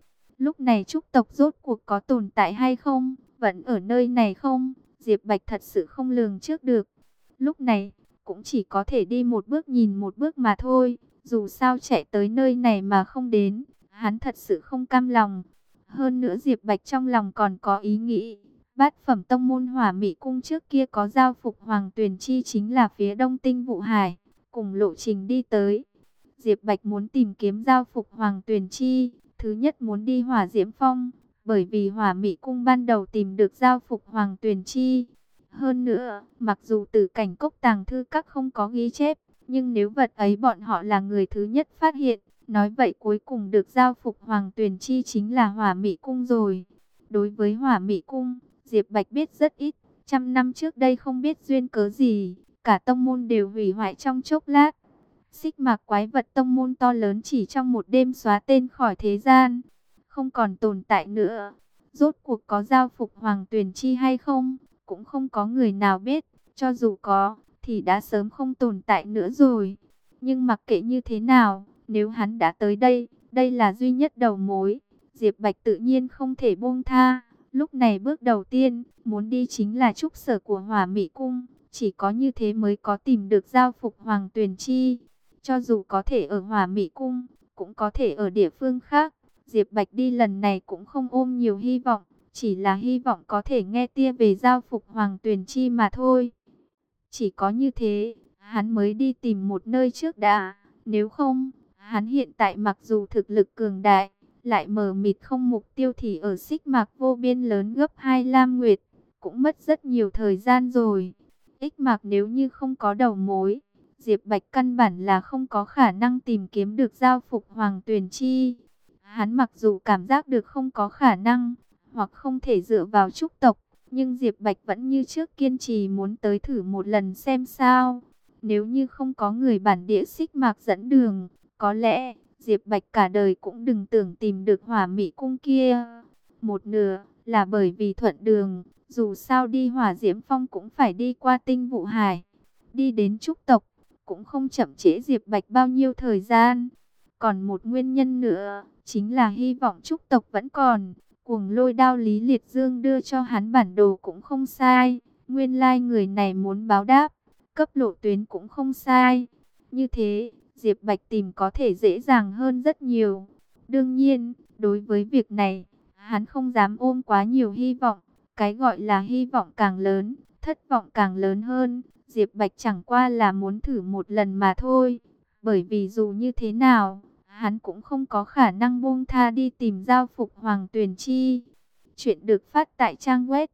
Lúc này Trúc tộc rốt cuộc có tồn tại hay không? Vẫn ở nơi này không? Diệp Bạch thật sự không lường trước được. Lúc này, cũng chỉ có thể đi một bước nhìn một bước mà thôi. Dù sao chạy tới nơi này mà không đến, hắn thật sự không cam lòng. Hơn nữa Diệp Bạch trong lòng còn có ý nghĩ. Bát phẩm tông môn Hỏa Mị Cung trước kia có giao phục Hoàng Tuyền Chi chính là phía đông Tinh Vụ Hải. Cùng lộ trình đi tới. Diệp Bạch muốn tìm kiếm giao phục Hoàng Tuyền Chi. Thứ nhất muốn đi Hỏa Diễm Phong. Bởi vì Hỏa Mị Cung ban đầu tìm được giao phục Hoàng Tuyền Chi. Hơn nữa, mặc dù Tử Cảnh Cốc tàng thư các không có ghi chép, nhưng nếu vật ấy bọn họ là người thứ nhất phát hiện, nói vậy cuối cùng được giao phục Hoàng Tuyền Chi chính là Hỏa Mị Cung rồi. Đối với Hỏa Mị Cung, Diệp Bạch biết rất ít, trăm năm trước đây không biết duyên cớ gì, cả tông môn đều hủy hoại trong chốc lát. Xích mạc quái vật tông môn to lớn chỉ trong một đêm xóa tên khỏi thế gian, không còn tồn tại nữa. Rốt cuộc có giao phục Hoàng Tuyền Chi hay không, cũng không có người nào biết, cho dù có, thì đã sớm không tồn tại nữa rồi. Nhưng mặc kệ như thế nào, nếu hắn đã tới đây, đây là duy nhất đầu mối, Diệp Bạch tự nhiên không thể buông tha. Lúc này bước đầu tiên, muốn đi chính là trúc sở của Hỏa Mị Cung, chỉ có như thế mới có tìm được giao phục Hoàng Tuyền Chi. Cho dù có thể ở Hỏa Mị Cung, cũng có thể ở địa phương khác. Diệp Bạch đi lần này cũng không ôm nhiều hy vọng, chỉ là hy vọng có thể nghe tia về giao phục Hoàng Tuyền Chi mà thôi. Chỉ có như thế, hắn mới đi tìm một nơi trước đã. Nếu không, hắn hiện tại mặc dù thực lực cường đại, lại mờ mịt không mục tiêu thì ở xích mạc vô biên lớn gấp 2 Lam Nguyệt, cũng mất rất nhiều thời gian rồi. Ích mạc nếu như không có đầu mối, Diệp Bạch căn bản là không có khả năng tìm kiếm được giao phục Hoàng Tuyền Chi. Hắn mặc dù cảm giác được không có khả năng, hoặc không thể dựa vào trúc tộc, nhưng Diệp Bạch vẫn như trước kiên trì muốn tới thử một lần xem sao. Nếu như không có người bản địa xích mạc dẫn đường, có lẽ Diệp Bạch cả đời cũng đừng tưởng tìm được Hỏa Mị Cung kia. Một nửa là bởi vì thuận đường, dù sao đi Hỏa Diễm Phong cũng phải đi qua Tinh Vụ Hải. Đi đến trúc tộc, cũng không chậm trễ Diệp Bạch bao nhiêu thời gian. Còn một nguyên nhân nữa, chính là hy vọng trúc tộc vẫn còn. Cuồng Lôi đao Lý Liệt Dương đưa cho hắn bản đồ cũng không sai. Nguyên lai người này muốn báo đáp, cấp lộ tuyến cũng không sai. Như thế, Diệp Bạch tìm có thể dễ dàng hơn rất nhiều. Đương nhiên, đối với việc này, hắn không dám ôm quá nhiều hy vọng. Cái gọi là hy vọng càng lớn, thất vọng càng lớn hơn. Diệp Bạch chẳng qua là muốn thử một lần mà thôi. Bởi vì dù như thế nào, hắn cũng không có khả năng buông tha đi tìm giao phục Hoàng Tuyền Chi. Chuyện được phát tại trang web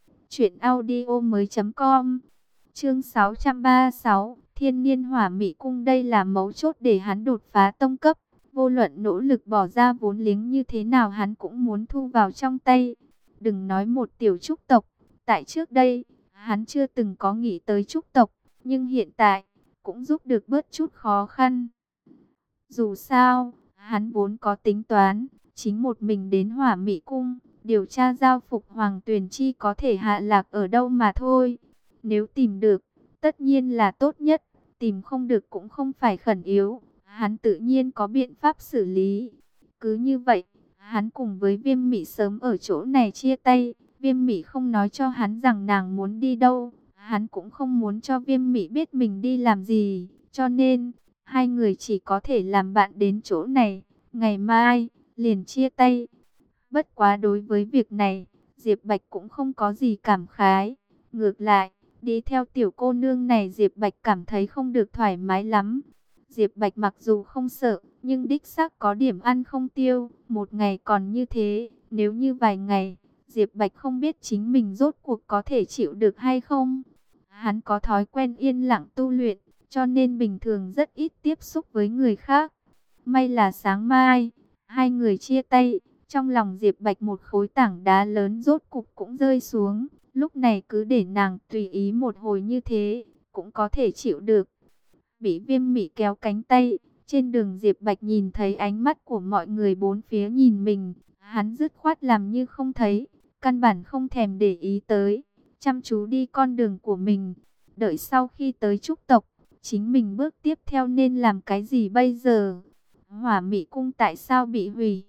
truyệnaudiomoi.com. Chương 636, Thiên Niên Hỏa Mị Cung, đây là mấu chốt để hắn đột phá tông cấp. Vô luận nỗ lực bỏ ra vốn liếng như thế nào hắn cũng muốn thu vào trong tay. Đừng nói một tiểu trúc tộc, tại trước đây, hắn chưa từng có nghĩ tới trúc tộc, nhưng hiện tại, cũng giúp được bớt chút khó khăn. Dù sao, hắn vốn có tính toán, chính một mình đến Hỏa Mị Cung, điều tra giao phục Hoàng Tuyền Chi có thể hạ lạc ở đâu mà thôi. Nếu tìm được, tất nhiên là tốt nhất, tìm không được cũng không phải khẩn yếu, hắn tự nhiên có biện pháp xử lý. Cứ như vậy, hắn cùng với Viêm Mị sớm ở chỗ này chia tay, Viêm Mị không nói cho hắn rằng nàng muốn đi đâu, hắn cũng không muốn cho Viêm Mị biết mình đi làm gì, cho nên hai người chỉ có thể làm bạn đến chỗ này, ngày mai liền chia tay. Bất quá đối với việc này, Diệp Bạch cũng không có gì cảm khái. Ngược lại, đi theo tiểu cô nương này Diệp Bạch cảm thấy không được thoải mái lắm. Diệp Bạch mặc dù không sợ, nhưng đích xác có điểm ăn không tiêu. Một ngày còn như thế, nếu như vài ngày, Diệp Bạch không biết chính mình rốt cuộc có thể chịu được hay không. Hắn có thói quen yên lặng tu luyện, cho nên bình thường rất ít tiếp xúc với người khác. May là sáng mai, hai người chia tay. Trong lòng Diệp Bạch một khối tảng đá lớn rốt cục cũng rơi xuống. Lúc này cứ để nàng tùy ý một hồi như thế, cũng có thể chịu được. Bị Viêm Mị kéo cánh tay, trên đường Diệp Bạch nhìn thấy ánh mắt của mọi người bốn phía nhìn mình. Hắn dứt khoát làm như không thấy, căn bản không thèm để ý tới, chăm chú đi con đường của mình. Đợi sau khi tới trúc tộc, chính mình bước tiếp theo nên làm cái gì bây giờ? Hỏa Mị Cung tại sao bị hủy?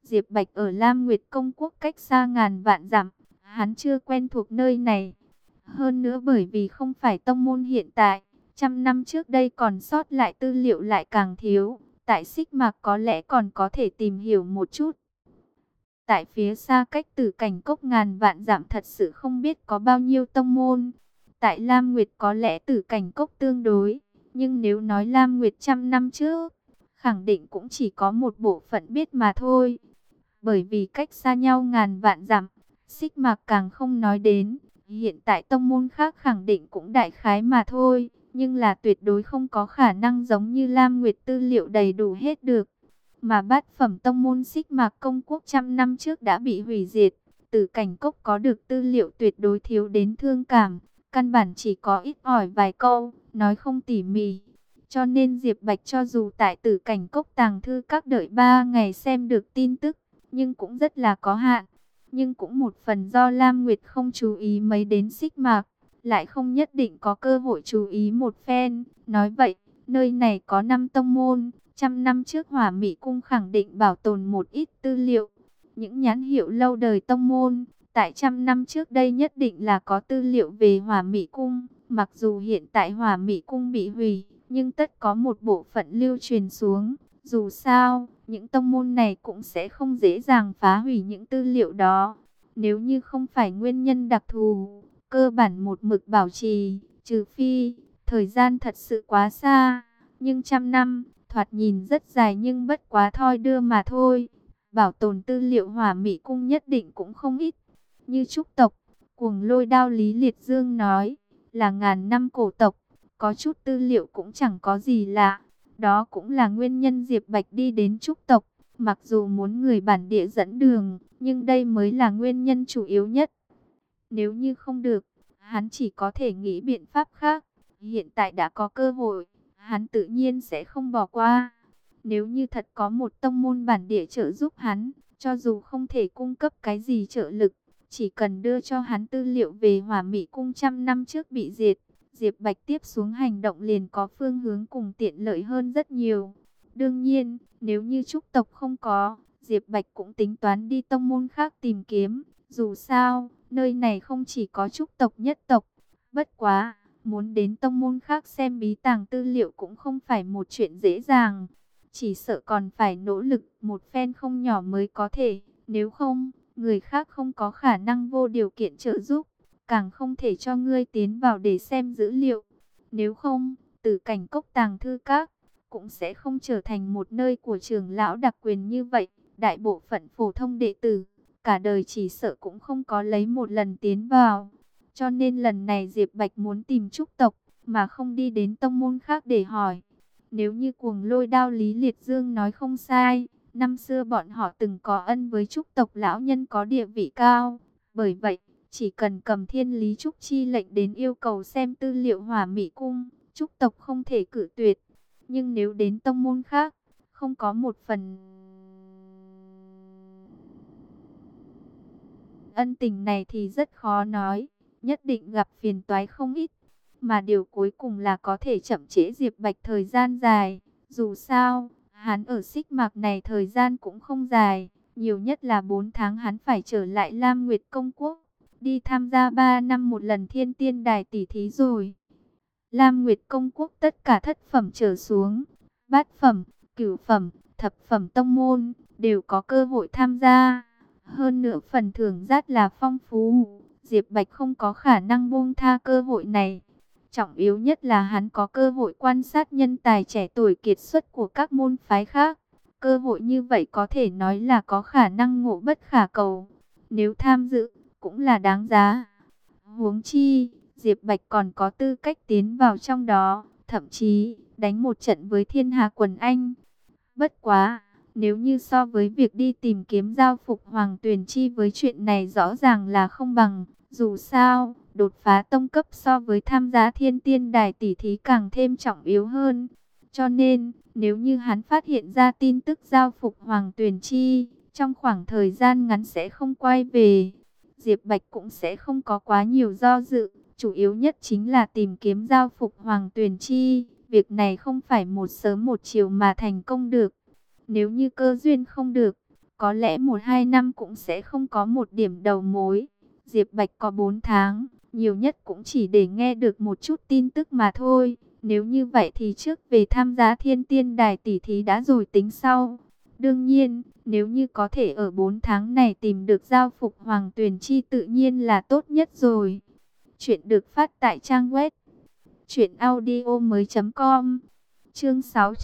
Diệp Bạch ở Lam Nguyệt Công Quốc cách xa ngàn vạn dặm, hắn chưa quen thuộc nơi này. Hơn nữa bởi vì không phải tông môn hiện tại, trăm năm trước đây còn sót lại tư liệu lại càng thiếu. Tại Xích Mạc có lẽ còn có thể tìm hiểu một chút. Tại phía xa cách Tử Cảnh Cốc ngàn vạn dặm thật sự không biết có bao nhiêu tông môn. Tại Lam Nguyệt có lẽ Tử Cảnh Cốc tương đối, nhưng nếu nói Lam Nguyệt trăm năm trước, khẳng định cũng chỉ có một bộ phận biết mà thôi. Bởi vì cách xa nhau ngàn vạn dặm, Xích Mạc càng không nói đến. Hiện tại tông môn khác khẳng định cũng đại khái mà thôi, nhưng là tuyệt đối không có khả năng giống như Lam Nguyệt tư liệu đầy đủ hết được. Mà bát phẩm tông môn Xích Mạc Công Quốc trăm năm trước đã bị hủy diệt, Tử Cảnh Cốc có được tư liệu tuyệt đối thiếu đến thương cảm, căn bản chỉ có ít ỏi vài câu, nói không tỉ mỉ. Cho nên Diệp Bạch cho dù tại Tử Cảnh Cốc tàng thư các đợi 3 ngày xem được tin tức, nhưng cũng rất là có hạn. Nhưng cũng một phần do Lam Nguyệt không chú ý mấy đến Xích Mạc, lại không nhất định có cơ hội chú ý một phen. Nói vậy, nơi này có 5 tông môn, trăm năm trước Hỏa Mị Cung khẳng định bảo tồn một ít tư liệu. Những nhãn hiệu lâu đời tông môn, tại trăm năm trước đây nhất định là có tư liệu về Hỏa Mị Cung. Mặc dù hiện tại Hỏa Mị Cung bị hủy, nhưng tất có một bộ phận lưu truyền xuống. Dù sao, những tông môn này cũng sẽ không dễ dàng phá hủy những tư liệu đó. Nếu như không phải nguyên nhân đặc thù, cơ bản một mực bảo trì, trừ phi, thời gian thật sự quá xa. Nhưng trăm năm, thoạt nhìn rất dài nhưng bất quá thoi đưa mà thôi. Bảo tồn tư liệu Hỏa Mị Cung nhất định cũng không ít. Như Trúc tộc, Cuồng Lôi Đao Lý Liệt Dương nói, là ngàn năm cổ tộc, có chút tư liệu cũng chẳng có gì lạ. Đó cũng là nguyên nhân Diệp Bạch đi đến Trúc tộc, mặc dù muốn người bản địa dẫn đường, nhưng đây mới là nguyên nhân chủ yếu nhất. Nếu như không được, hắn chỉ có thể nghĩ biện pháp khác. Hiện tại đã có cơ hội, hắn tự nhiên sẽ không bỏ qua. Nếu như thật có một tông môn bản địa trợ giúp hắn, cho dù không thể cung cấp cái gì trợ lực, chỉ cần đưa cho hắn tư liệu về Hỏa Mị Cung trăm năm trước bị diệt, Diệp Bạch tiếp xuống hành động liền có phương hướng cùng tiện lợi hơn rất nhiều. Đương nhiên, nếu như Trúc tộc không có, Diệp Bạch cũng tính toán đi tông môn khác tìm kiếm. Dù sao, nơi này không chỉ có Trúc tộc nhất tộc. Bất quá, muốn đến tông môn khác xem bí tàng tư liệu cũng không phải một chuyện dễ dàng. Chỉ sợ còn phải nỗ lực một phen không nhỏ mới có thể. Nếu không, người khác không có khả năng vô điều kiện trợ giúp, càng không thể cho ngươi tiến vào để xem dữ liệu. Nếu không, Tử Cảnh Cốc tàng thư các cũng sẽ không trở thành một nơi của trưởng lão đặc quyền như vậy. Đại bộ phận phổ thông đệ tử, cả đời chỉ sợ cũng không có lấy một lần tiến vào. Cho nên lần này Diệp Bạch muốn tìm Trúc tộc, mà không đi đến tông môn khác để hỏi. Nếu như Cuồng Lôi Đao Lý Liệt Dương nói không sai, năm xưa bọn họ từng có ân với Trúc tộc lão nhân có địa vị cao. Bởi vậy, chỉ cần cầm Thiên Lý Trúc chi lệnh đến yêu cầu xem tư liệu Hỏa Mị Cung, Trúc tộc không thể cự tuyệt. Nhưng nếu đến tông môn khác, không có một phần ân tình này thì rất khó nói, nhất định gặp phiền toái không ít. Mà điều cuối cùng là có thể chậm trễ Diệp Bạch thời gian dài. Dù sao, hắn ở Xích Mạc này thời gian cũng không dài, nhiều nhất là 4 tháng hắn phải trở lại Lam Nguyệt Công Quốc, đi tham gia 3 năm một lần Thiên Tiên Đài tỷ thí rồi. Lam Nguyệt Công Quốc tất cả thất phẩm trở xuống, bát phẩm, cửu phẩm, thập phẩm tông môn đều có cơ hội tham gia. Hơn nữa phần thưởng rất là phong phú, Diệp Bạch không có khả năng buông tha cơ hội này. Trọng yếu nhất là hắn có cơ hội quan sát nhân tài trẻ tuổi kiệt xuất của các môn phái khác. Cơ hội như vậy có thể nói là có khả năng ngộ bất khả cầu. Nếu tham dự, cũng là đáng giá. Huống chi, Diệp Bạch còn có tư cách tiến vào trong đó, thậm chí đánh một trận với Thiên Hà Quần Anh. Bất quá, nếu như so với việc đi tìm kiếm giao phục Hoàng Tuyền Chi với chuyện này rõ ràng là không bằng. Dù sao, đột phá tông cấp so với tham gia Thiên Tiên Đài tỷ thí càng thêm trọng yếu hơn. Cho nên, nếu như hắn phát hiện ra tin tức giao phục Hoàng Tuyền Chi, trong khoảng thời gian ngắn sẽ không quay về, Diệp Bạch cũng sẽ không có quá nhiều do dự. Chủ yếu nhất chính là tìm kiếm giao phục Hoàng Tuyền Chi. Việc này không phải một sớm một chiều mà thành công được. Nếu như cơ duyên không được, có lẽ 1-2 năm cũng sẽ không có một điểm đầu mối. Diệp Bạch có 4 tháng, nhiều nhất cũng chỉ để nghe được một chút tin tức mà thôi. Nếu như vậy thì trước về tham gia Thiên Tiên Đài tỷ thí đã rồi tính sau. Đương nhiên, nếu như có thể ở 4 tháng này tìm được giao phục Hoàng Tuyền Chi tự nhiên là tốt nhất rồi. Chuyện được phát tại trang web truyệnaudiomoi.com. Chương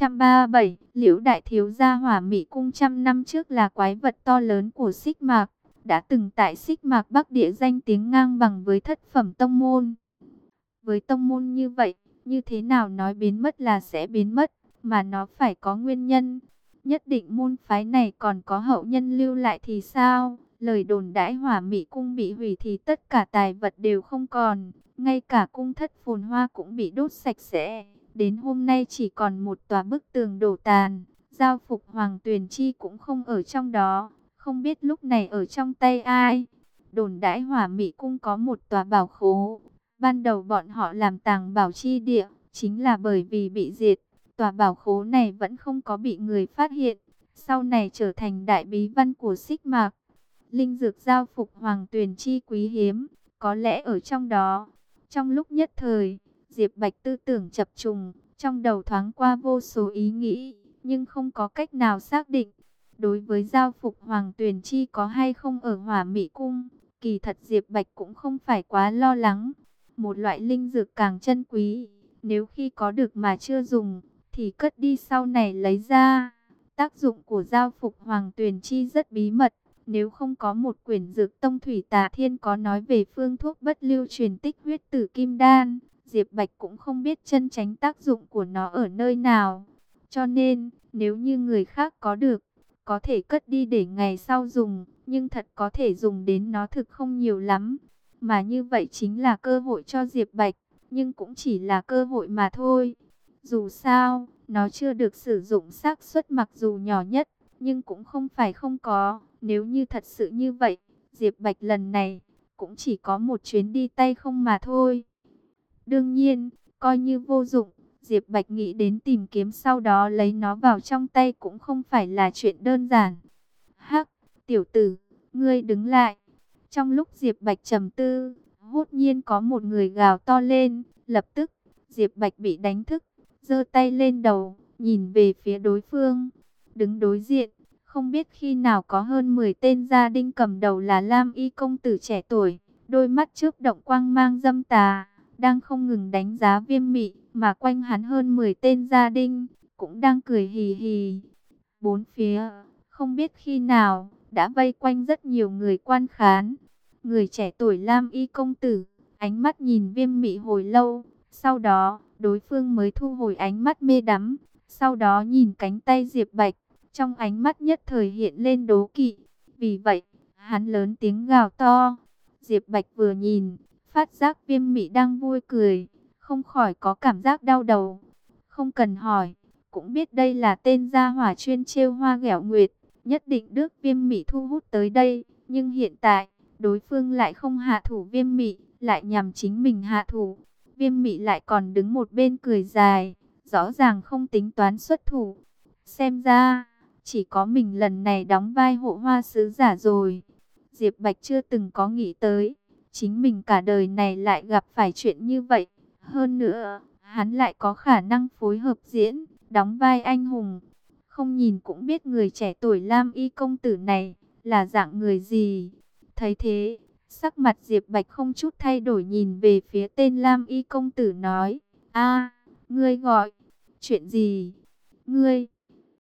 637, Liễu đại thiếu gia Hỏa Mị Cung trăm năm trước là quái vật to lớn của Xích Mạc, đã từng tại Xích Mạc Bắc địa danh tiếng ngang bằng với thất phẩm tông môn. Với tông môn như vậy, như thế nào nói biến mất là sẽ biến mất, mà nó phải có nguyên nhân. Nhất định môn phái này còn có hậu nhân lưu lại thì sao? Lời đồn đãi Hỏa Mị Cung bị hủy thì tất cả tài vật đều không còn, ngay cả cung thất phồn hoa cũng bị đốt sạch sẽ. Đến hôm nay chỉ còn một tòa bức tường đổ tàn, giao phục Hoàng Tuyền Chi cũng không ở trong đó, không biết lúc này ở trong tay ai. Đồn đãi Hỏa Mị Cung có một tòa bảo khố, ban đầu bọn họ làm tàng bảo chi địa, chính là bởi vì bị diệt. Tòa bảo khố này vẫn không có bị người phát hiện, sau này trở thành đại bí văn của Xích Mạc. Linh dược giao phục Hoàng Tuyền Chi quý hiếm, có lẽ ở trong đó. Trong lúc nhất thời, Diệp Bạch tư tưởng chập trùng, trong đầu thoáng qua vô số ý nghĩ, nhưng không có cách nào xác định. Đối với giao phục Hoàng Tuyền Chi có hay không ở Hỏa Mị Cung, kỳ thật Diệp Bạch cũng không phải quá lo lắng. Một loại linh dược càng chân quý, nếu khi có được mà chưa dùng, thì cất đi sau này lấy ra. Tác dụng của giao phục Hoàng Tuyền Chi rất bí mật. Nếu không có một quyển dược tông Thủy Tà Thiên có nói về phương thuốc bất lưu truyền tích huyết tử kim đan, Diệp Bạch cũng không biết chân chánh tác dụng của nó ở nơi nào. Cho nên, nếu như người khác có được, có thể cất đi để ngày sau dùng, nhưng thật có thể dùng đến nó thực không nhiều lắm. Mà như vậy chính là cơ hội cho Diệp Bạch, nhưng cũng chỉ là cơ hội mà thôi. Dù sao, nó chưa được sử dụng xác suất mặc dù nhỏ nhất, nhưng cũng không phải không có. Nếu như thật sự như vậy, Diệp Bạch lần này cũng chỉ có một chuyến đi tay không mà thôi. Đương nhiên, coi như vô dụng, Diệp Bạch nghĩ đến tìm kiếm sau đó lấy nó vào trong tay cũng không phải là chuyện đơn giản. Hắc, tiểu tử, ngươi đứng lại. Trong lúc Diệp Bạch trầm tư, hốt nhiên có một người gào to lên, lập tức Diệp Bạch bị đánh thức, giơ tay lên đầu, nhìn về phía đối phương. Đứng đối diện, không biết khi nào có hơn 10 tên gia đinh cầm đầu là Lam Y công tử trẻ tuổi, đôi mắt chớp động quang mang dâm tà, đang không ngừng đánh giá Viêm Mị, mà quanh hắn hơn 10 tên gia đinh cũng đang cười hì hì. Bốn phía, không biết khi nào đã vây quanh rất nhiều người quan khán. Người trẻ tuổi Lam Y công tử, ánh mắt nhìn Viêm Mị hồi lâu, sau đó đối phương mới thu hồi ánh mắt mê đắm, sau đó nhìn cánh tay Diệp Bạch, trong ánh mắt nhất thời hiện lên đố kỵ. Vì vậy, hắn lớn tiếng gào to. Diệp Bạch vừa nhìn, phát giác Viêm Mị đang vui cười, không khỏi có cảm giác đau đầu. Không cần hỏi, cũng biết đây là tên gia hỏa chuyên trêu hoa ghẹo nguyệt, nhất định được Viêm Mị thu hút tới đây. Nhưng hiện tại, đối phương lại không hạ thủ Viêm Mị, lại nhằm chính mình hạ thủ. Viêm Mị lại còn đứng một bên cười dài, rõ ràng không tính toán xuất thủ. Xem ra, chỉ có mình lần này đóng vai hộ hoa sứ giả rồi. Diệp Bạch chưa từng có nghĩ tới, chính mình cả đời này lại gặp phải chuyện như vậy. Hơn nữa, hắn lại có khả năng phối hợp diễn, đóng vai anh hùng. Không nhìn cũng biết người trẻ tuổi Lam Y công tử này là dạng người gì. Thấy thế, sắc mặt Diệp Bạch không chút thay đổi nhìn về phía tên Lam Y công tử nói: "A, ngươi gọi, chuyện gì?" "Ngươi